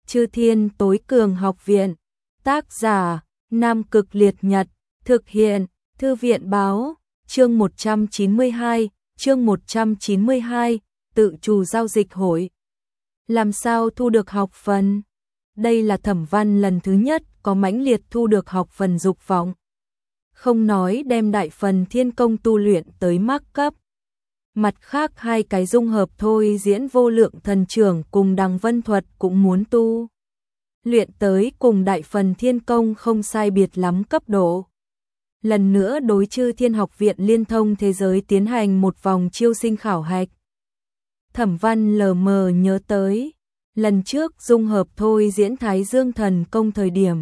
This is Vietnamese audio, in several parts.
Chư Thiên Tối Cường Học Viện. Tác giả: Nam Cực Liệt Nhật. Thực hiện: Thư viện báo. Chương 192, tự chủ giao dịch hội. Làm sao thu được học phần? Đây là Thẩm Văn lần thứ nhất có mãnh liệt thu được học phần dục vọng. Không nói đem đại phần thiên công tu luyện tới mắc cấp. Mặt khác hai cái dung hợp thôi diễn vô lượng thần trưởng cùng đằng vân thuật cũng muốn tu luyện tới cùng đại phần thiên công không sai biệt lắm cấp độ. Lần nữa đối Chư Thiên Học Viện liên thông thế giới tiến hành một vòng chiêu sinh khảo hạch. Thẩm Văn lờ mờ nhớ tới, lần trước dung hợp thôi diễn Thái Dương Thần Công thời điểm.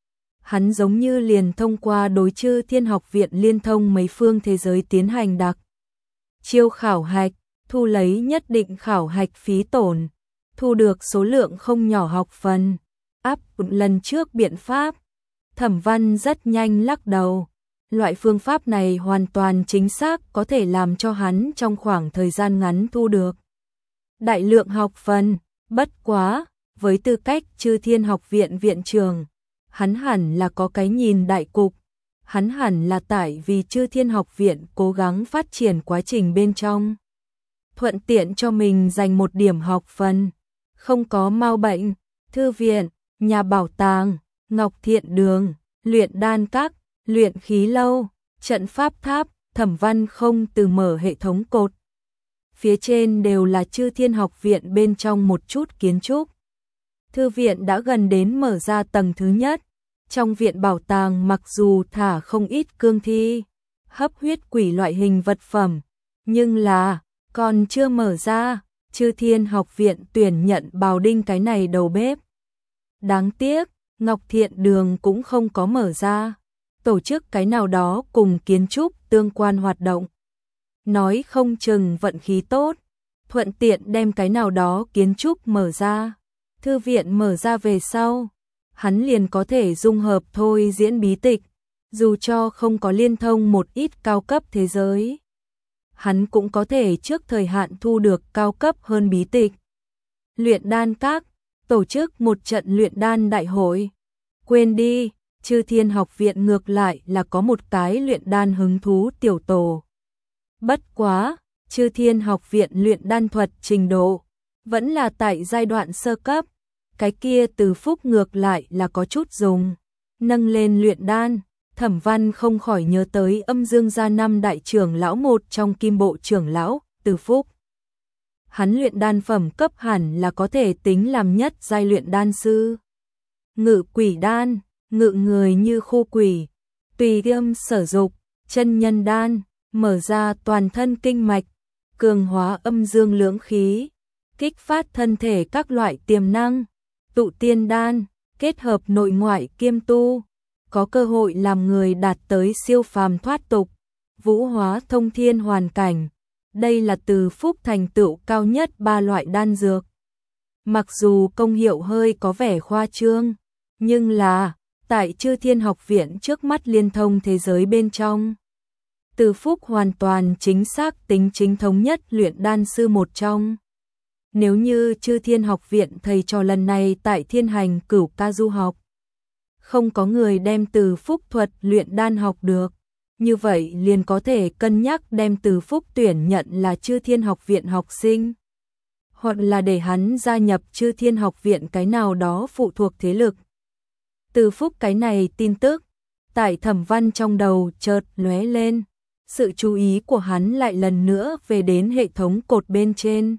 Hắn giống như liền thông qua đối Chư Thiên Học Viện liên thông mấy phương thế giới tiến hành đặc chiêu khảo hạch, thu lấy nhất định khảo hạch phí tổn, thu được số lượng không nhỏ học phần. Áp lần trước biện pháp, Thẩm Văn rất nhanh lắc đầu. Loại phương pháp này hoàn toàn chính xác có thể làm cho hắn trong khoảng thời gian ngắn thu được đại lượng học phần, bất quá, với tư cách Chư Thiên Học Viện viện trưởng, hắn hẳn là có cái nhìn đại cục, hắn hẳn là tại vì Chư Thiên Học Viện cố gắng phát triển quá trình bên trong, thuận tiện cho mình dành một điểm học phần, không có mau bệnh, thư viện, nhà bảo tàng, Ngọc Thiện Đường, luyện đan các, luyện khí lâu, trận pháp tháp. Thẩm Văn không từ mở hệ thống cột. Phía trên đều là Chư Thiên Học Viện bên trong một chút kiến trúc. Thư viện đã gần đến mở ra tầng thứ nhất. Trong viện bảo tàng mặc dù thả không ít cương thi, hấp huyết quỷ loại hình vật phẩm, nhưng là còn chưa mở ra. Chư Thiên Học Viện tuyển nhận Bào Đinh cái này đầu bếp. Đáng tiếc, Ngọc Thiện Đường cũng không có mở ra. Tổ chức cái nào đó cùng kiến trúc tương quan hoạt động. Nói không chừng vận khí tốt, thuận tiện đem cái nào đó kiến trúc mở ra. Thư viện mở ra về sau, hắn liền có thể dung hợp thôi diễn bí tịch, dù cho không có liên thông một ít cao cấp thế giới. Hắn cũng có thể trước thời hạn thu được cao cấp hơn bí tịch. Luyện đan các, tổ chức một trận luyện đan đại hội. Quên đi. Chư Thiên Học Viện ngược lại là có một cái luyện đan hứng thú tiểu tổ. Bất quá, Chư Thiên Học Viện luyện đan thuật trình độ vẫn là tại giai đoạn sơ cấp, cái kia Từ Phúc ngược lại là có chút dùng. Nâng lên luyện đan, Thẩm Văn không khỏi nhớ tới Âm Dương gia năm đại trưởng lão một trong Kim Bộ trưởng lão, Từ Phúc. Hắn luyện đan phẩm cấp hẳn là có thể tính làm nhất giai luyện đan sư. Ngự quỷ đan, ngự người như khu quỷ, tùy âm sở dục, chân nhân đan, mở ra toàn thân kinh mạch, cường hóa âm dương lưỡng khí, kích phát thân thể các loại tiềm năng, tụ tiên đan, kết hợp nội ngoại kiêm tu, có cơ hội làm người đạt tới siêu phàm thoát tục, vũ hóa thông thiên hoàn cảnh. Đây là Từ Phúc thành tựu cao nhất ba loại đan dược. Mặc dù công hiệu hơi có vẻ khoa trương, nhưng là tại Chư Thiên Học Viện trước mắt liên thông thế giới bên trong. Từ Phúc hoàn toàn chính xác tính chính thống nhất luyện đan sư một trong. Nếu như Chư Thiên Học Viện thầy trò lần này tại Thiên Hành Cửu Ca du học, không có người đem Từ Phúc thuật luyện đan học được, như vậy liền có thể cân nhắc đem Từ Phúc tuyển nhận là Chư Thiên Học Viện học sinh, hoặc là để hắn gia nhập Chư Thiên Học Viện cái nào đó phụ thuộc thế lực. Từ Phúc cái này tin tức, tại Thẩm Văn trong đầu chợt lóe lên, sự chú ý của hắn lại lần nữa về đến hệ thống cột bên trên.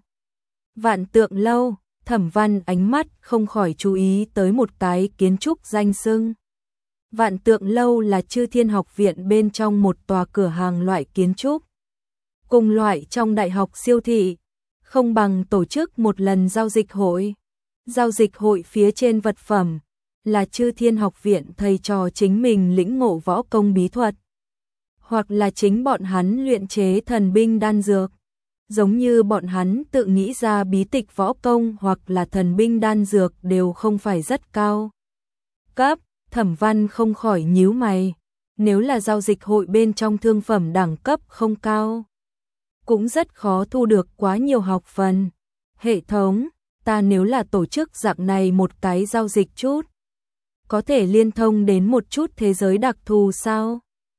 Vạn Tượng Lâu, Thẩm Văn ánh mắt không khỏi chú ý tới một cái kiến trúc danh xưng. Vạn Tượng Lâu là Chư Thiên Học Viện bên trong một tòa cửa hàng loại kiến trúc. Cùng loại trong đại học siêu thị, không bằng tổ chức một lần giao dịch hội. Giao dịch hội phía trên vật phẩm là Chư Thiên Học Viện thầy trò chính mình lĩnh ngộ võ công bí thuật, hoặc là chính bọn hắn luyện chế thần binh đan dược, giống như bọn hắn tự nghĩ ra bí tịch võ công hoặc là thần binh đan dược đều không phải rất cao cấp. Thẩm Văn không khỏi nhíu mày, nếu là giao dịch hội bên trong thương phẩm đẳng cấp không cao, cũng rất khó thu được quá nhiều học phần. Hệ thống, ta nếu là tổ chức dạng này một cái giao dịch chút, có thể liên thông đến một chút thế giới đặc thù sao?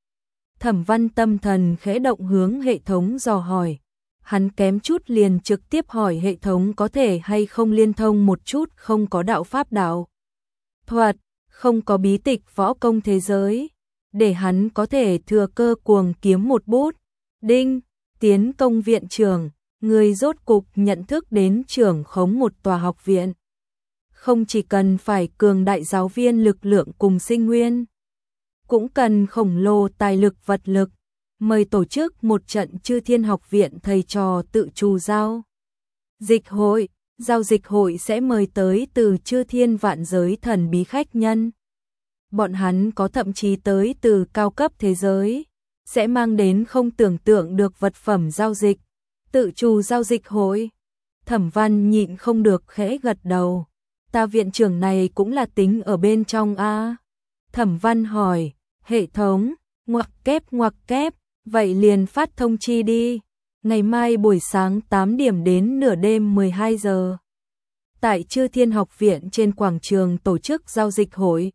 Thẩm Văn tâm thần khẽ động hướng hệ thống dò hỏi. Hắn kém chút liền trực tiếp hỏi hệ thống có thể hay không liên thông một chút không có đạo pháp đạo thuật, không có bí tịch võ công thế giới, để hắn có thể thừa cơ cuồng kiếm một bút. Đinh, tiến công viện trưởng, người rốt cục nhận thức đến trưởng khống một tòa học viện. Không chỉ cần phải cường đại giáo viên lực lượng cùng sinh nguyên, cũng cần khổng lồ tài lực vật lực. Mời tổ chức một trận Chư Thiên Học viện thầy trò tự chủ giao dịch hội. Giao dịch hội sẽ mời tới từ chư thiên vạn giới thần bí khách nhân. Bọn hắn có thậm chí tới từ cao cấp thế giới, sẽ mang đến không tưởng tượng được vật phẩm giao dịch. Tự chủ giao dịch hội. Thẩm Văn nhịn không được khẽ gật đầu. Ta viện trưởng này cũng là tính ở bên trong a. Thẩm Văn hỏi, hệ thống, ngoặc kép, vậy liền phát thông chi đi. Ngày mai buổi sáng 8 điểm đến nửa đêm 12 giờ. Tại Chư Thiên Học viện trên quảng trường tổ chức giao dịch hội.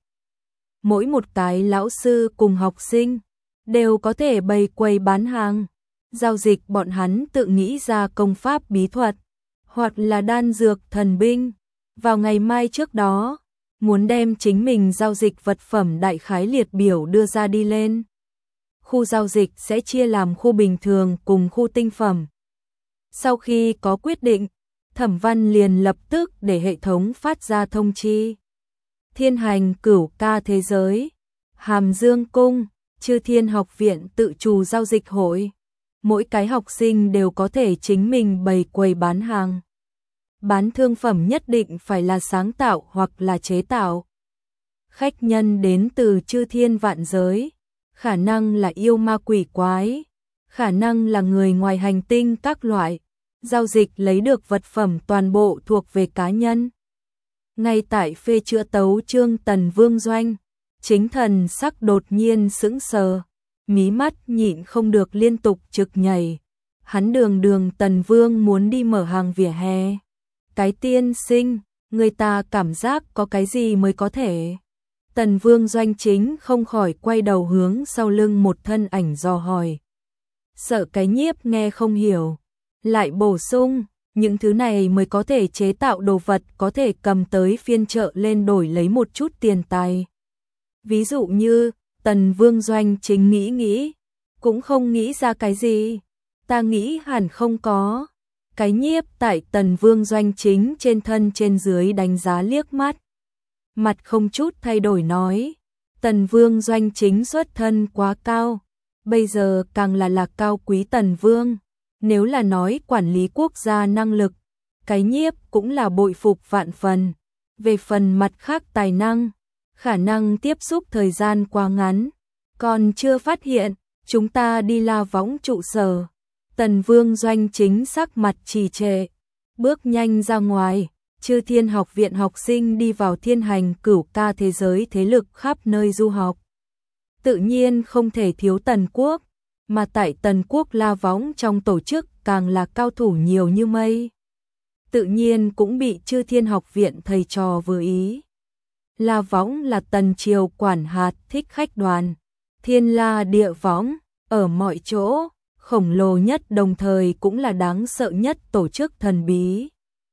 Mỗi một cái lão sư cùng học sinh đều có thể bày quầy bán hàng. Giao dịch bọn hắn tự nghĩ ra công pháp bí thuật, hoặc là đan dược thần binh. Vào ngày mai trước đó, muốn đem chính mình giao dịch vật phẩm đại khái liệt biểu đưa ra đi lên. Khu giao dịch sẽ chia làm khu bình thường cùng khu tinh phẩm. Sau khi có quyết định, Thẩm Văn liền lập tức để hệ thống phát ra thông chi. Thiên Hành Cửu Ca thế giới, Hàm Dương Cung, Chư Thiên Học viện tự chủ giao dịch hội. Mỗi cái học sinh đều có thể chính mình bày quầy bán hàng. Bán thương phẩm nhất định phải là sáng tạo hoặc là chế tạo. Khách nhân đến từ chư thiên vạn giới, khả năng là yêu ma quỷ quái, khả năng là người ngoài hành tinh các loại. Giao dịch lấy được vật phẩm toàn bộ thuộc về cá nhân. Ngay tại phê chữa tấu chương Tần Vương doanh, chính thần sắc đột nhiên sững sờ, mí mắt nhịn không được liên tục trực nhảy. Hắn đường Tần Vương muốn đi mở hàng vỉa hè. Cái tiên sinh, người ta cảm giác có cái gì mới có thể. Tần Vương doanh chính không khỏi quay đầu hướng sau lưng một thân ảnh dò hỏi. Sợ cái nhiếp nghe không hiểu, lại bổ sung, những thứ này mới có thể chế tạo đồ vật có thể cầm tới phiên chợ lên đổi lấy một chút tiền tài. Ví dụ như, Tần Vương doanh chính nghĩ, cũng không nghĩ ra cái gì. Ta nghĩ hẳn không có. Cái nhiếp tại Tần Vương doanh chính trên thân trên dưới đánh giá liếc mắt. Mặt không chút thay đổi nói, Tần Vương doanh chính xuất thân quá cao, bây giờ càng là cao quý Tần Vương. Nếu là nói quản lý quốc gia năng lực, cái nhiếp cũng là bội phục vạn phần. Về phần mặt khác tài năng, khả năng tiếp xúc thời gian quá ngắn, còn chưa phát hiện. Chúng ta đi La Võng trụ sở. Tần Vương doanh chính sắc mặt trì trệ, bước nhanh ra ngoài. Chư Thiên Học viện học sinh đi vào Thiên Hành Cửu Ca thế giới thế lực khắp nơi du học. Tự nhiên không thể thiếu Tần Quốc, mà tại Tần Quốc La Võng trong tổ chức càng là cao thủ nhiều như mây. Tự nhiên cũng bị Chư Thiên Học viện thầy trò vừa ý. La Võng là Tần triều quản hạt thích khách đoàn, thiên la địa võng, ở mọi chỗ, khổng lồ nhất đồng thời cũng là đáng sợ nhất tổ chức thần bí.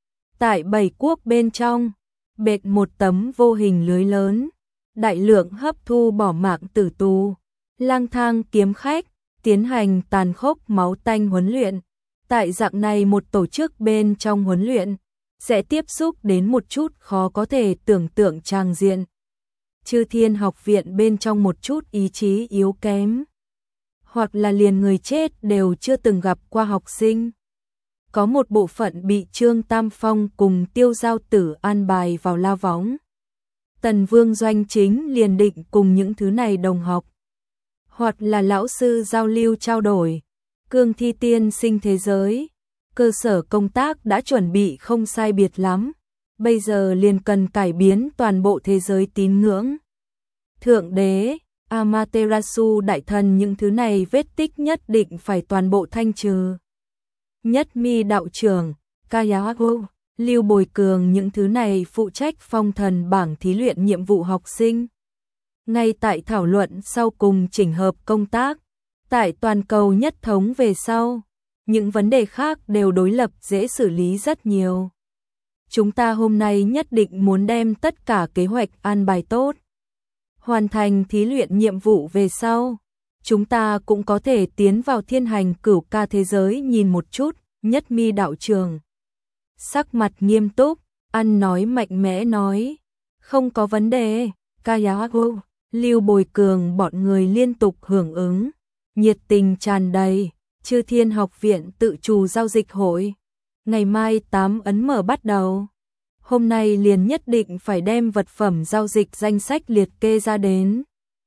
Tại 7 quốc bên trong, bệt một tấm vô hình lưới lớn, đại lượng hấp thu bỏ mạng tử tù, lang thang kiếm khách, tiến hành tàn khốc máu tanh huấn luyện. Tại dạng này một tổ chức bên trong huấn luyện, sẽ tiếp xúc đến một chút khó có thể tưởng tượng tràng diện. Chư Thiên Học viện bên trong một chút ý chí yếu kém, hoặc là liền người chết đều chưa từng gặp qua học sinh. Có một bộ phận bị Trương Tam Phong cùng Tiêu Giao Tử an bài vào La Võng. Tần Vương doanh chính liền định cùng những thứ này đồng học, hoặc là lão sư giao lưu trao đổi. Cương thi tiên sinh thế giới, cơ sở công tác đã chuẩn bị không sai biệt lắm, bây giờ liền cần cải biến toàn bộ thế giới tín ngưỡng. Thượng đế, Amaterasu đại thần, những thứ này vết tích nhất định phải toàn bộ thanh trừ. Nhất Mi đạo trưởng, Kayago, Lưu Bồi Cường những thứ này phụ trách phong thần bảng thí luyện nhiệm vụ học sinh. Ngay tại thảo luận sau cùng chỉnh hợp công tác, tại toàn cầu nhất thống về sau, những vấn đề khác đều đối lập dễ xử lý rất nhiều. Chúng ta hôm nay nhất định muốn đem tất cả kế hoạch an bài tốt. Hoàn thành thí luyện nhiệm vụ về sau, chúng ta cũng có thể tiến vào thiên hành cửu ca thế giới nhìn một chút. Nhất Mi đạo trường sắc mặt nghiêm túc, ăn nói mạnh mẽ nói, không có vấn đề. Kayago, Lưu Bồi Cường bọn người liên tục hưởng ứng, nhiệt tình tràn đầy. Chư Thiên Học viện tự chủ giao dịch hội, ngày mai 8 ấn mở bắt đầu. Hôm nay liền nhất định phải đem vật phẩm giao dịch danh sách liệt kê ra đến.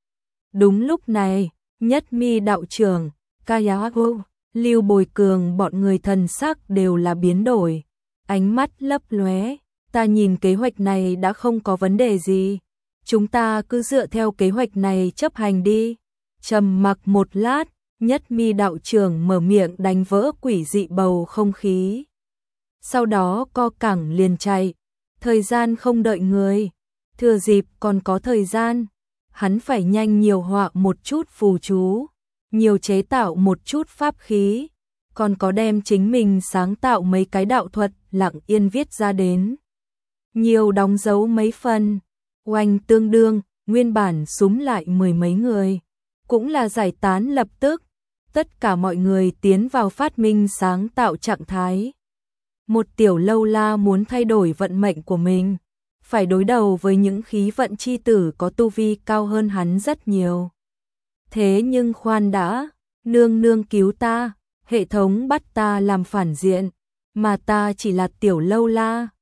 Đúng lúc này, Nhất Mi đạo trưởng, Kayago, Lưu Bồi Cường bọn người thần sắc đều là biến đổi, ánh mắt lấp lóe. Ta nhìn kế hoạch này đã không có vấn đề gì, chúng ta cứ dựa theo kế hoạch này chấp hành đi. Trầm mặc một lát, Nhất Mi đạo trưởng mở miệng đánh vỡ quỷ dị bầu không khí. Sau đó co cẳng liền chạy, thời gian không đợi người, thừa dịp còn có thời gian, hắn phải nhanh nhiều họa một chút phù chú, nhiều chế tạo một chút pháp khí, còn có đem chính mình sáng tạo mấy cái đạo thuật lặng yên viết ra đến. Nhiều đóng dấu mấy phần, oanh tương đương, nguyên bản súm lại 10 mấy người, cũng là giải tán lập tức. Tất cả mọi người tiến vào phát minh sáng tạo trạng thái. Một tiểu lâu la muốn thay đổi vận mệnh của mình, phải đối đầu với những khí vận chi tử có tu vi cao hơn hắn rất nhiều. Thế nhưng khoan đã, nương nương cứu ta, hệ thống bắt ta làm phản diện, mà ta chỉ là tiểu lâu la,